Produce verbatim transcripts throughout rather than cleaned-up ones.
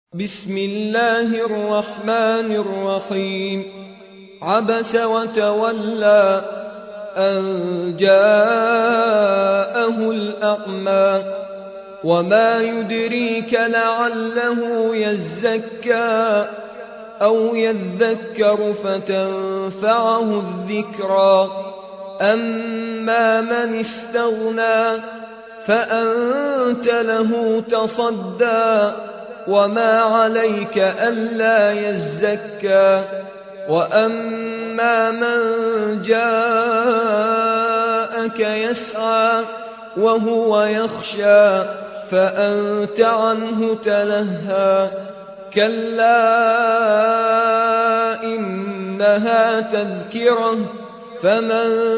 بسم الله الرحمن الرحيم عبس وتولى أن جاءه الأعمى وما يدريك لعله يزكى أو يذكر فتنفعه الذكرى أما من استغنى فأنت له تصدى وما عليك ألا يزكى وأما من جاءك يسعى وهو يخشى فأنت عنه تلهى كلا إنها تذكرة فمن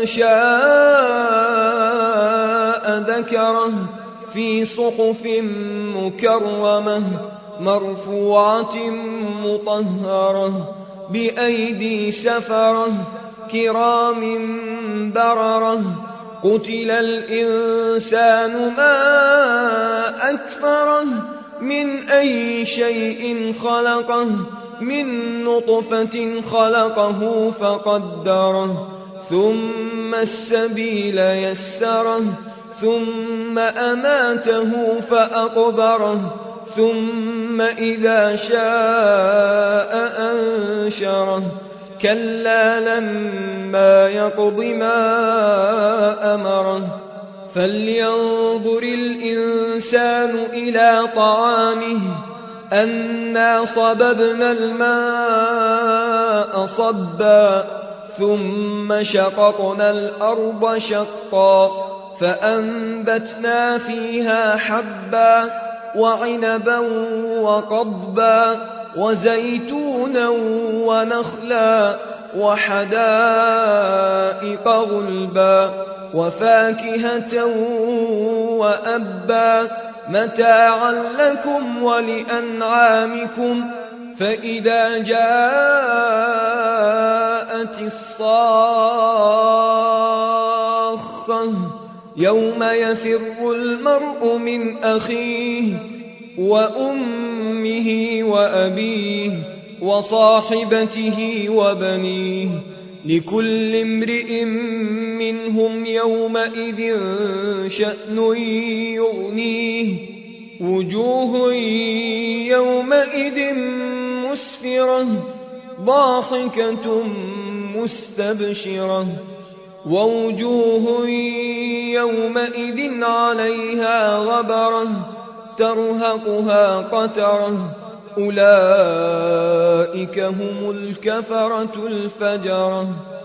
شاء ذكره في صحف مكرمة مرفوعة مطهرة بأيدي سفرة كرام بررة قتل الإنسان ما أكفره من أي شيء خلقه من نطفة خلقه فقدره ثم السبيل يسره ثم أماته فأقبره ثم إذا شاء أنشره كلا لما يقض ما أمره فلينظر الإنسان إلى طعامه أنا صببنا الماء صبا ثم شققنا الأرض شقا فأنبتنا فيها حبا وعنبا وقضبا وزيتونا ونخلا وحدائق غلبا وفاكهة وأبا متاعا لكم ولأنعامكم فإذا جاءت الصاخة يوم يفر المرء من أخيه وأمه وأبيه وصاحبته وبنيه لكل امرئ منهم يومئذ شأن يغنيه وجوه يومئذ مسفرة ضاحكة مستبشرة ووجوه يومئذ عليها غبرة ترهقها قترة أولئك هم الكفرة الفجرة